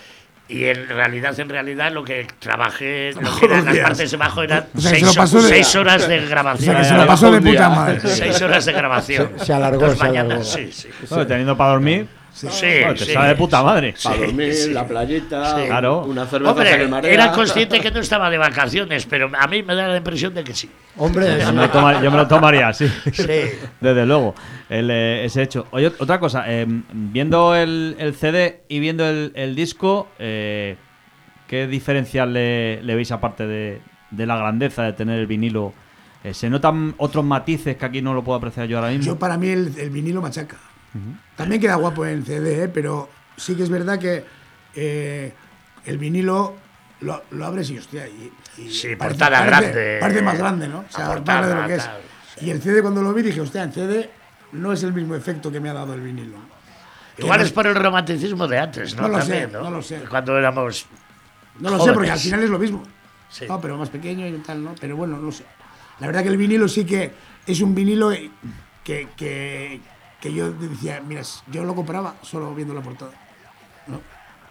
Y en realidad, en realidad, lo que trabajé, lo que eran las días. partes de bajo eran O sea, que se seis, lo pasó de- seis horas de O grabación. sea, que se lo pasó de puta madre. Seis horas de grabación. Se- se alargó, Dos se alargó. mañanas, sí, sí. Bueno, teniendo para dormir, Sí, bueno, te sí. sale de puta madre. Sí, Para dormir, sí. la playita, Sí. Claro. una cerveza Hombre, que marea. era consciente que no estaba de vacaciones, pero a mí me da la impresión de que sí. Hombre, Yo me lo, toma- yo me lo tomaría, sí. Sí. Desde luego, el, eh, ese hecho. Oye, otra cosa, eh, viendo el, el C D y viendo el, el disco, eh, ¿qué diferencial le, le veis aparte de, de la grandeza de tener el vinilo? Eh, ¿Se notan otros matices que aquí no lo puedo apreciar yo ahora mismo? Yo, para mí, el, el vinilo machaca. También queda guapo en C D, ¿eh? Pero sí que es verdad que eh, el vinilo lo, lo abres y, hostia, y, y Sí, portada grande. Parece más grande, ¿no? O sea, La más grande de lo portada, que es. tal, Y el C D, cuando lo vi, dije, hostia, en C D no es el mismo efecto que me ha dado el vinilo. Igual Que es por el romanticismo de antes, ¿no? No lo También, sé, ¿no? no lo sé. Cuando éramos... No lo sé, jóvenes. porque al final es lo mismo. Sí. No, pero más pequeño y tal, ¿no? Pero bueno, no sé. La verdad que el vinilo sí que es un vinilo que, que, que yo decía, mira, yo lo compraba solo viendo la portada, ¿no?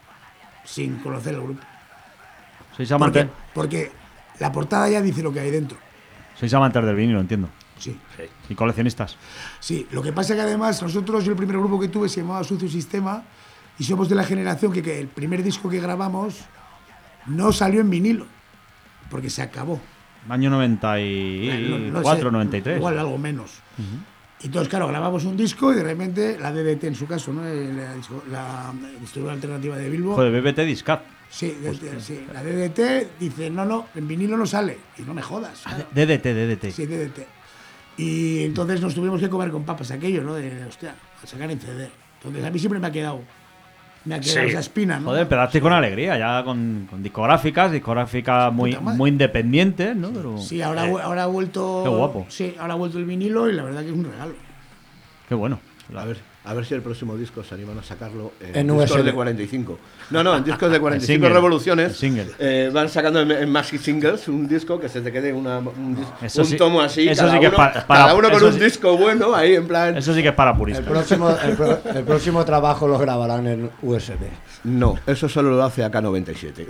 Sin conocer el grupo. ¿Sois Porque, amantes, porque la portada ya dice lo que hay dentro. sois amantes del vinilo, entiendo. Sí. Y coleccionistas. Sí, lo que pasa que además nosotros, yo el primer grupo que tuve se llamaba Sucio Sistema y somos de la generación que, que el primer disco que grabamos no salió en vinilo, porque se acabó. Año noventa y No- no cuatro, sé, noventa y tres. Igual algo menos. Y entonces, claro, grabamos un disco y de repente la D D T en su caso, ¿no? La, disco- la distribuidora alternativa de Bilbo. Joder, B B T Discat. Sí, D D T, sí, la D D T dice, no, no, en vinilo no sale. Y no me jodas. claro. D D T, D D T. Sí, D D T. Y entonces nos tuvimos que comer con papas aquello, ¿no? De, hostia, a sacar en C D. Entonces a mí siempre me ha quedado, me ha quedado Sí. esa espina, ¿no? Joder, pero hazte con alegría, ya con, con discográficas, discográficas muy, Puta madre. muy independientes, ¿no? Pero Sí, ahora, ha vu- ahora ha vuelto. Qué guapo. Sí, ahora ha vuelto el vinilo y la verdad que es un regalo. qué bueno. A ver, a ver si el próximo disco se animan a sacarlo en, En discos U S B. de cuarenta y cinco. No, no, en discos de cuarenta y cinco single, revoluciones. el single. Eh, van sacando en, en maxi singles un disco que se te quede una, un, dis- Eso un sí- tomo así. eso cada sí que es uno, pa- para- cada uno con eso un sí- disco bueno ahí en plan. Eso sí que es para El puristas. próximo, el, pro- el próximo trabajo lo grabarán en U S B. No, eso solo lo hace A K noventa y siete.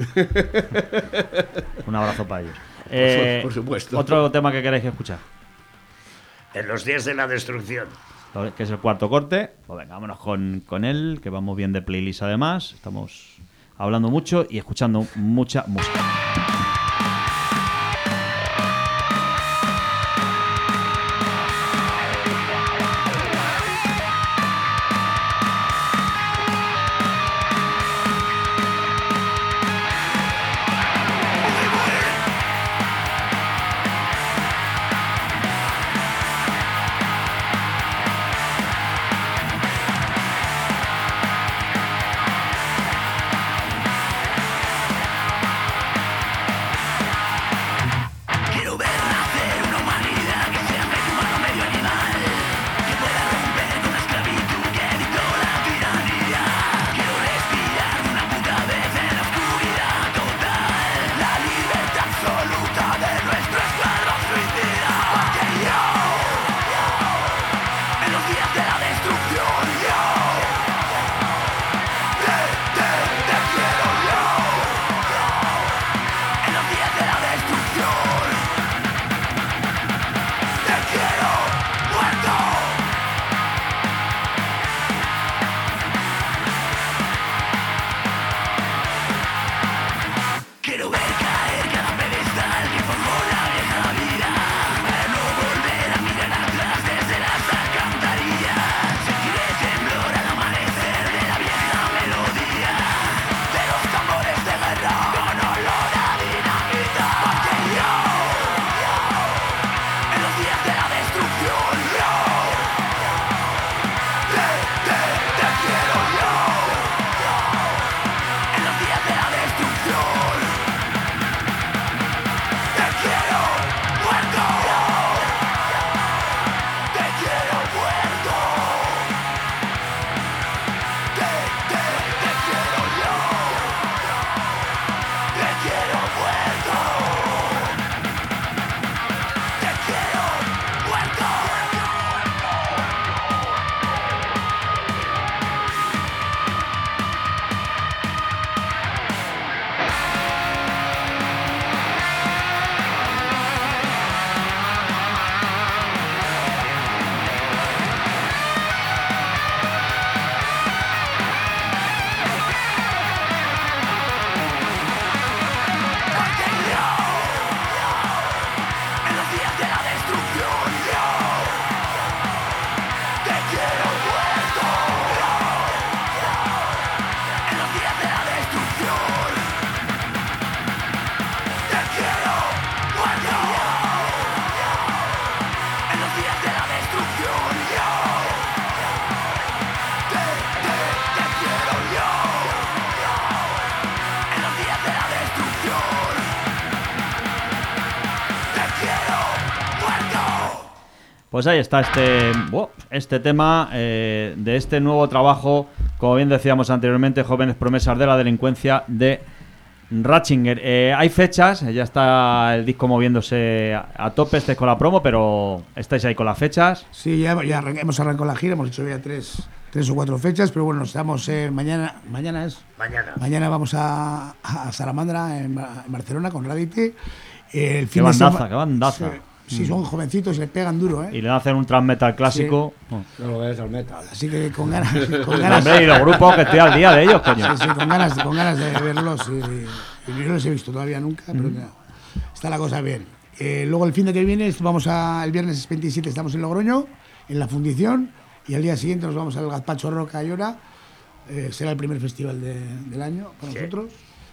Un abrazo para ellos. Eh, por supuesto. Otro tema que queráis escuchar. En los días de la destrucción. que es el cuarto corte. Pues venga, vámonos con, con él, que vamos bien de playlist además. Estamos hablando mucho y escuchando mucha música. Pues ahí está este, wow, este tema eh, de este nuevo trabajo, como bien decíamos anteriormente, Jóvenes Promesas de la Delincuencia de Ratzinger. Eh, hay fechas, ya está el disco moviéndose a, a tope, estáis con la promo, pero estáis ahí con las fechas. Sí, ya, ya arranca, hemos arrancado la gira, hemos hecho ya tres, tres o cuatro fechas, pero bueno, estamos eh, mañana, mañana es, Mañana. mañana vamos a, a Salamandra en, en Barcelona con Radity. El Qué bandaza, qué bandaza. Sí, sí, son jovencitos, le pegan duro, ¿eh? Y le hacen un thrash metal clásico. Sí. Oh. No lo ves al metal. Así que con ganas, con ganas, Hombre, y los grupos que estoy al día de ellos, coño. sí, sí, con ganas, con ganas de verlos. Y, y yo no los he visto todavía nunca, pero no, está la cosa bien. Eh, luego el fin de que viene, vamos a, el viernes veintisiete estamos en Logroño, en la fundición, y al día siguiente nos vamos al Gazpacho Roca y Llora. Eh, será el primer festival de, del año para Sí. nosotros.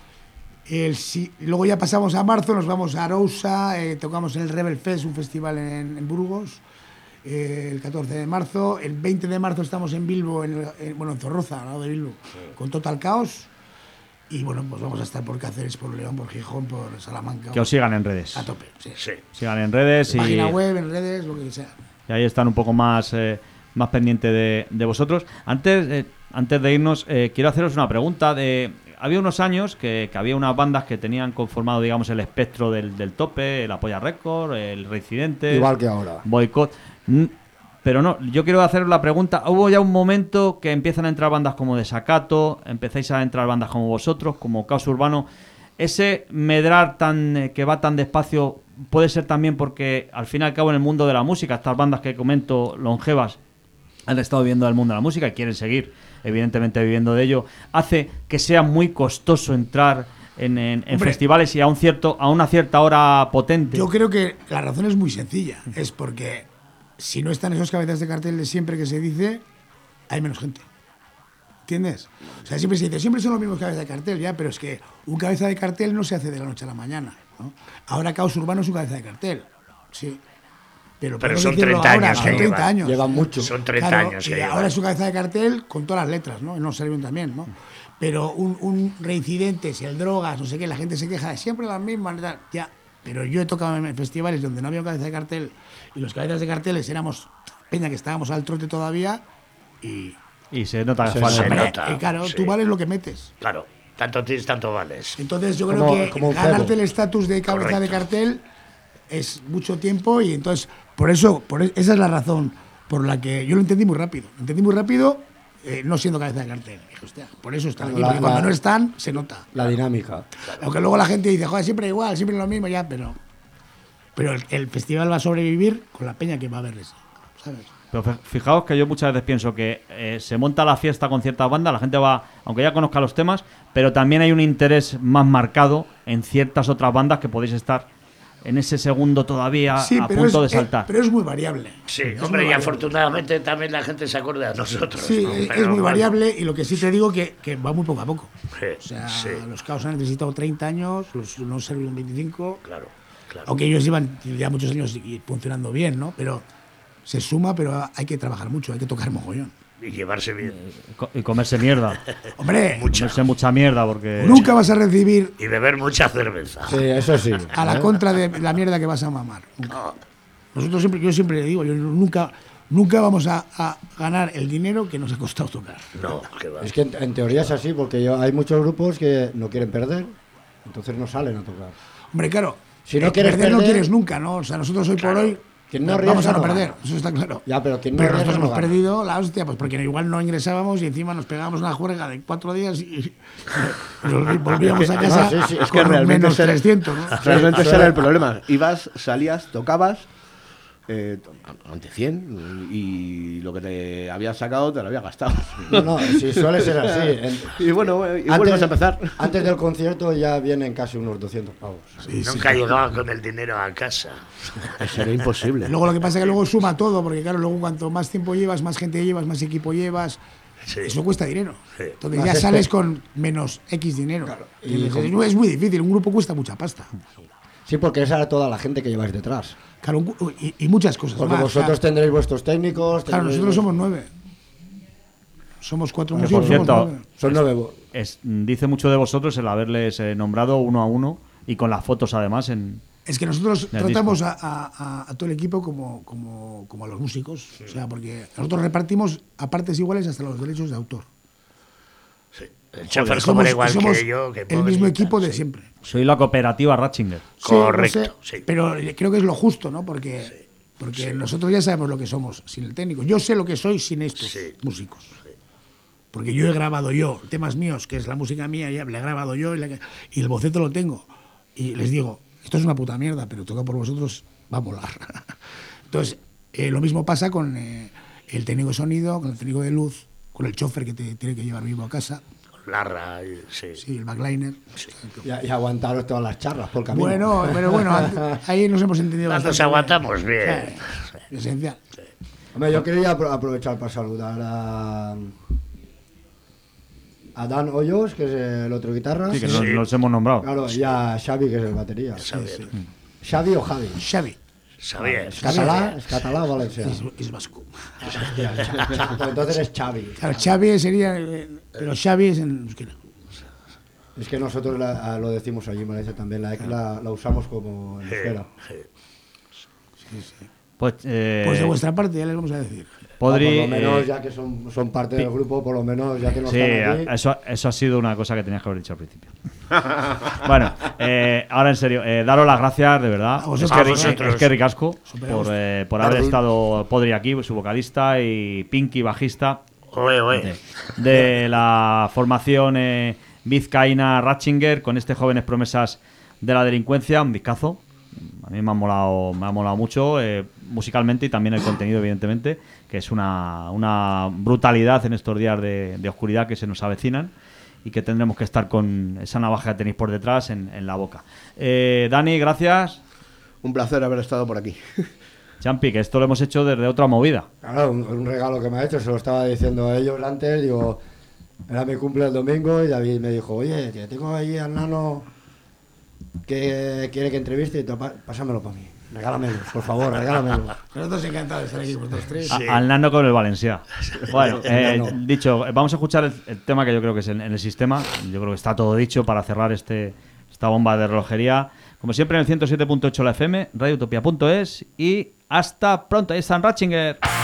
El, si, luego ya pasamos a marzo, nos vamos a Arousa, eh, tocamos en el Rebel Fest, un festival en, en Burgos, eh, el catorce de marzo. El veinte de marzo estamos en Bilbo, en, el, en, bueno, en Zorroza, al lado de Bilbo, sí, con Total Caos. Y bueno, pues vamos a estar por Cáceres, por León, por Gijón, por Salamanca. Que os sigan en redes. A tope, sí. Sí. Sigan en redes y, Página web, en redes, lo que sea. y ahí están un poco más, eh, más pendiente de, de vosotros. Antes, eh, antes de irnos, eh, quiero haceros una pregunta. De, había unos años que, que había unas bandas que tenían conformado, digamos, el espectro del, del tope, el Apoya Record, el Reincidente, Igual que ahora. Boicot. Pero no, yo quiero hacer la pregunta. Hubo ya un momento que empiezan a entrar bandas como Desacato, empezáis a entrar bandas como vosotros, como Caos Urbano. Ese medrar tan eh, que va tan despacio puede ser también porque al fin y al cabo en el mundo de la música, estas bandas que comento longevas, han estado viviendo del mundo de la música y quieren seguir, evidentemente, viviendo de ello, hace que sea muy costoso entrar en, en, en festivales y a, un cierto, a una cierta hora potente. Yo creo que la razón es muy sencilla. Es porque si no están esos cabezas de cartel de siempre que se dice, hay menos gente. ¿Entiendes? O sea, siempre se dice, siempre son los mismos cabezas de cartel, ya, pero es que un cabeza de cartel no se hace de la noche a la mañana, ¿no? Ahora Caos Urbano es un cabeza de cartel, sí. Pero, pero son treinta ahora, años. Son que treinta llevan. años. Llevan mucho. Son treinta Claro, años. y Que ahora llevan. es su cabeza de cartel con todas las letras, ¿no? No sirven también, ¿no? Pero un, un reincidentes, el drogas, no sé qué, la gente se queja de siempre las mismas, tal, ya. Pero yo he tocado en festivales donde no había cabeza de cartel y los cabezas de carteles éramos peña que estábamos al trote todavía y... Y se nota que Se falta. Se Hombre, nota, y claro, sí. tú vales lo que metes. Claro, tanto tienes, tanto vales. Entonces yo creo Como- que como un ganarte juego. el estatus de cabeza Correcto. de cartel es mucho tiempo y entonces por eso, por e- esa es la razón por la que yo lo entendí muy rápido. Lo entendí muy rápido eh, no siendo cabeza de cartel. Dije, hostia, por eso están aquí, La- porque cuando la- no están, se nota. La dinámica. Aunque luego la gente dice, joder, siempre igual, siempre lo mismo, ya, pero pero el, el festival va a sobrevivir con la peña que va a verles, ¿sabes? Pero fi- fijaos que yo muchas veces pienso que eh, se monta la fiesta con ciertas bandas, la gente va, aunque ya conozca los temas, pero también hay un interés más marcado en ciertas otras bandas que podéis estar en ese segundo todavía Sí, a pero punto es, de saltar. eh, pero es muy variable. Sí, Es muy hombre, y variable. afortunadamente también la gente se acuerda de nosotros. Sí, ¿no? es- es Pero muy bueno, variable y lo que sí te digo que, que va muy poco a poco. Sí, O sea, sí. los Caos han necesitado treinta años, los no servien veinticinco, Claro, claro. aunque ellos llevan ya muchos años y- y funcionando bien, ¿no? Pero se suma, pero hay que trabajar mucho, hay que tocar mogollón. Y llevarse bien. Co- Y comerse mierda. Hombre, Comerse mucha mierda porque... nunca vas a recibir Y beber mucha cerveza. Sí, eso sí. a la ¿eh? contra de la mierda que vas a mamar. Nunca. Nosotros siempre, yo siempre le digo, yo nunca, nunca vamos a, a ganar el dinero que nos ha costado tocar. No, que va. Es que en, en teoría es así, porque yo- hay muchos grupos que no quieren perder, entonces no salen a tocar. Hombre, claro, Si no eh, quieres perder no perder- quieres nunca, ¿no? O sea, nosotros hoy Claro. por hoy Quien no vamos arriesga a no no perder, gana. eso está claro. Ya, pero quien no Pero arriesga nosotros no hemos gana. perdido la hostia, pues porque igual no ingresábamos y encima nos pegábamos una juerga de cuatro días y nos volvíamos a casa No, sí, sí, es que con realmente menos ese- trescientos, ¿no? Realmente Sí, ese era sí. el problema. Ibas, salías, tocabas eh, ante cien y lo que te habías sacado te lo habías gastado. No, no, sí, suele ser así. En- Y bueno, eh, y vuelves a empezar. Antes del concierto ya vienen casi unos doscientos pavos. Nunca llegaba con el dinero a casa. Sería imposible. Luego lo que pasa es que luego suma todo, porque claro, luego cuanto más tiempo llevas, más gente llevas, más equipo llevas, Sí. eso cuesta dinero. Sí. Entonces Más ya este- sales con menos X dinero. y Y con- es muy difícil, un grupo cuesta mucha pasta. Sí, porque esa era toda la gente que lleváis detrás. Claro, un gu- y, y muchas cosas Porque más. vosotros o sea, tendréis vuestros técnicos. claro, tendréis- nosotros somos nueve. Somos cuatro Bueno, músicos, por somos cierto, nueve. Son nueve. vo- Es- dice mucho de vosotros el haberles eh, nombrado uno a uno y con las fotos además en... Es que nosotros Del tratamos disco. a, a- a todo el equipo como, como, como a los músicos. O sea, porque nosotros repartimos a partes iguales hasta los derechos de autor. Sí. El chofer Somos- como igual somos que yo. Que el pobre mismo y tal, equipo de sí. siempre. Soy la cooperativa Ratzinger. Sí, lo Correcto, sé, sí. Pero creo que es lo justo, ¿no? Porque, porque nosotros ya sabemos lo que somos sin el técnico. Yo sé lo que soy sin estos Sí. músicos. Porque yo he grabado yo temas míos, que es la música mía, ya la he grabado yo y, la que- y el boceto lo tengo. Y les digo, esto es una puta mierda, pero toca por vosotros, va a molar. Entonces, eh, lo mismo pasa con eh, el técnico de sonido, con el técnico de luz, con el chofer que te tiene que llevar vivo a casa, Larra, y- sí. sí, el backliner. Y, y aguantaros todas las charlas por el camino. Bueno, pero bueno, antes- ahí nos hemos entendido Nos bastante. aguantamos bien. Sí, esencial. Hombre, yo quería apro- aprovechar para saludar a, a Dan Hoyos, que es el otro guitarra. Sí, que Sí. nos, los hemos nombrado. Claro, y a Xavi, que es el batería. Xavier. Xavi o Javi. Xavi, Xavier. ¿Es catalá? ¿Es catalá o valenciano? es, es vasco. Pues entonces es Xavi. Claro, Xavi sería, eh, pero Xavi es en euskera. Es que nosotros la- a- lo decimos allí en Valencia también, la, la, la usamos como en Sí, euskera. sí. Pues, eh, Pues de vuestra parte ya les vamos a decir. podrí, por lo menos, eh, ya que son, son parte del grupo, por lo menos, ya que no sí, están aquí. eso, eso ha sido una cosa que tenías que haber dicho al principio. Bueno, eh, ahora en serio, eh, daros las gracias, de verdad. A Es vosotros. que, A ri- vosotros. es que ricasco Súper por, gusto. eh, por haber estado Podri aquí, su vocalista, y Pinky, bajista Oe, oe. de, de la formación eh, vizcaína Ratzinger, con este Jóvenes Promesas de la Delincuencia, un discazo. A mí me ha molado, me ha molado mucho. eh, musicalmente y también el contenido, evidentemente, que es una, una brutalidad en estos días de, de oscuridad que se nos avecinan y que tendremos que estar con esa navaja que tenéis por detrás en, en la boca. Eh, Dani, gracias. Un placer haber estado por aquí. Champi, que esto lo hemos hecho desde otra movida. Claro, un, un regalo que me ha hecho, se lo estaba diciendo a ellos antes, digo, era mi cumple el domingo y David me dijo, oye, que tengo ahí al nano que quiere que entreviste y te, pásamelo para mí. Regálamelo, por favor, regálamelo. Nosotros encantados de estar aquí por todos tres. A, al nano con el Valencia. Bueno, eh, Nano. dicho, vamos a escuchar el, el tema que yo creo que es en, en el sistema. Yo creo que está todo dicho para cerrar este esta bomba de relojería. Como siempre en el ciento siete punto ocho la F M, radiotopia punto es y hasta pronto. Ahí están Ratzinger.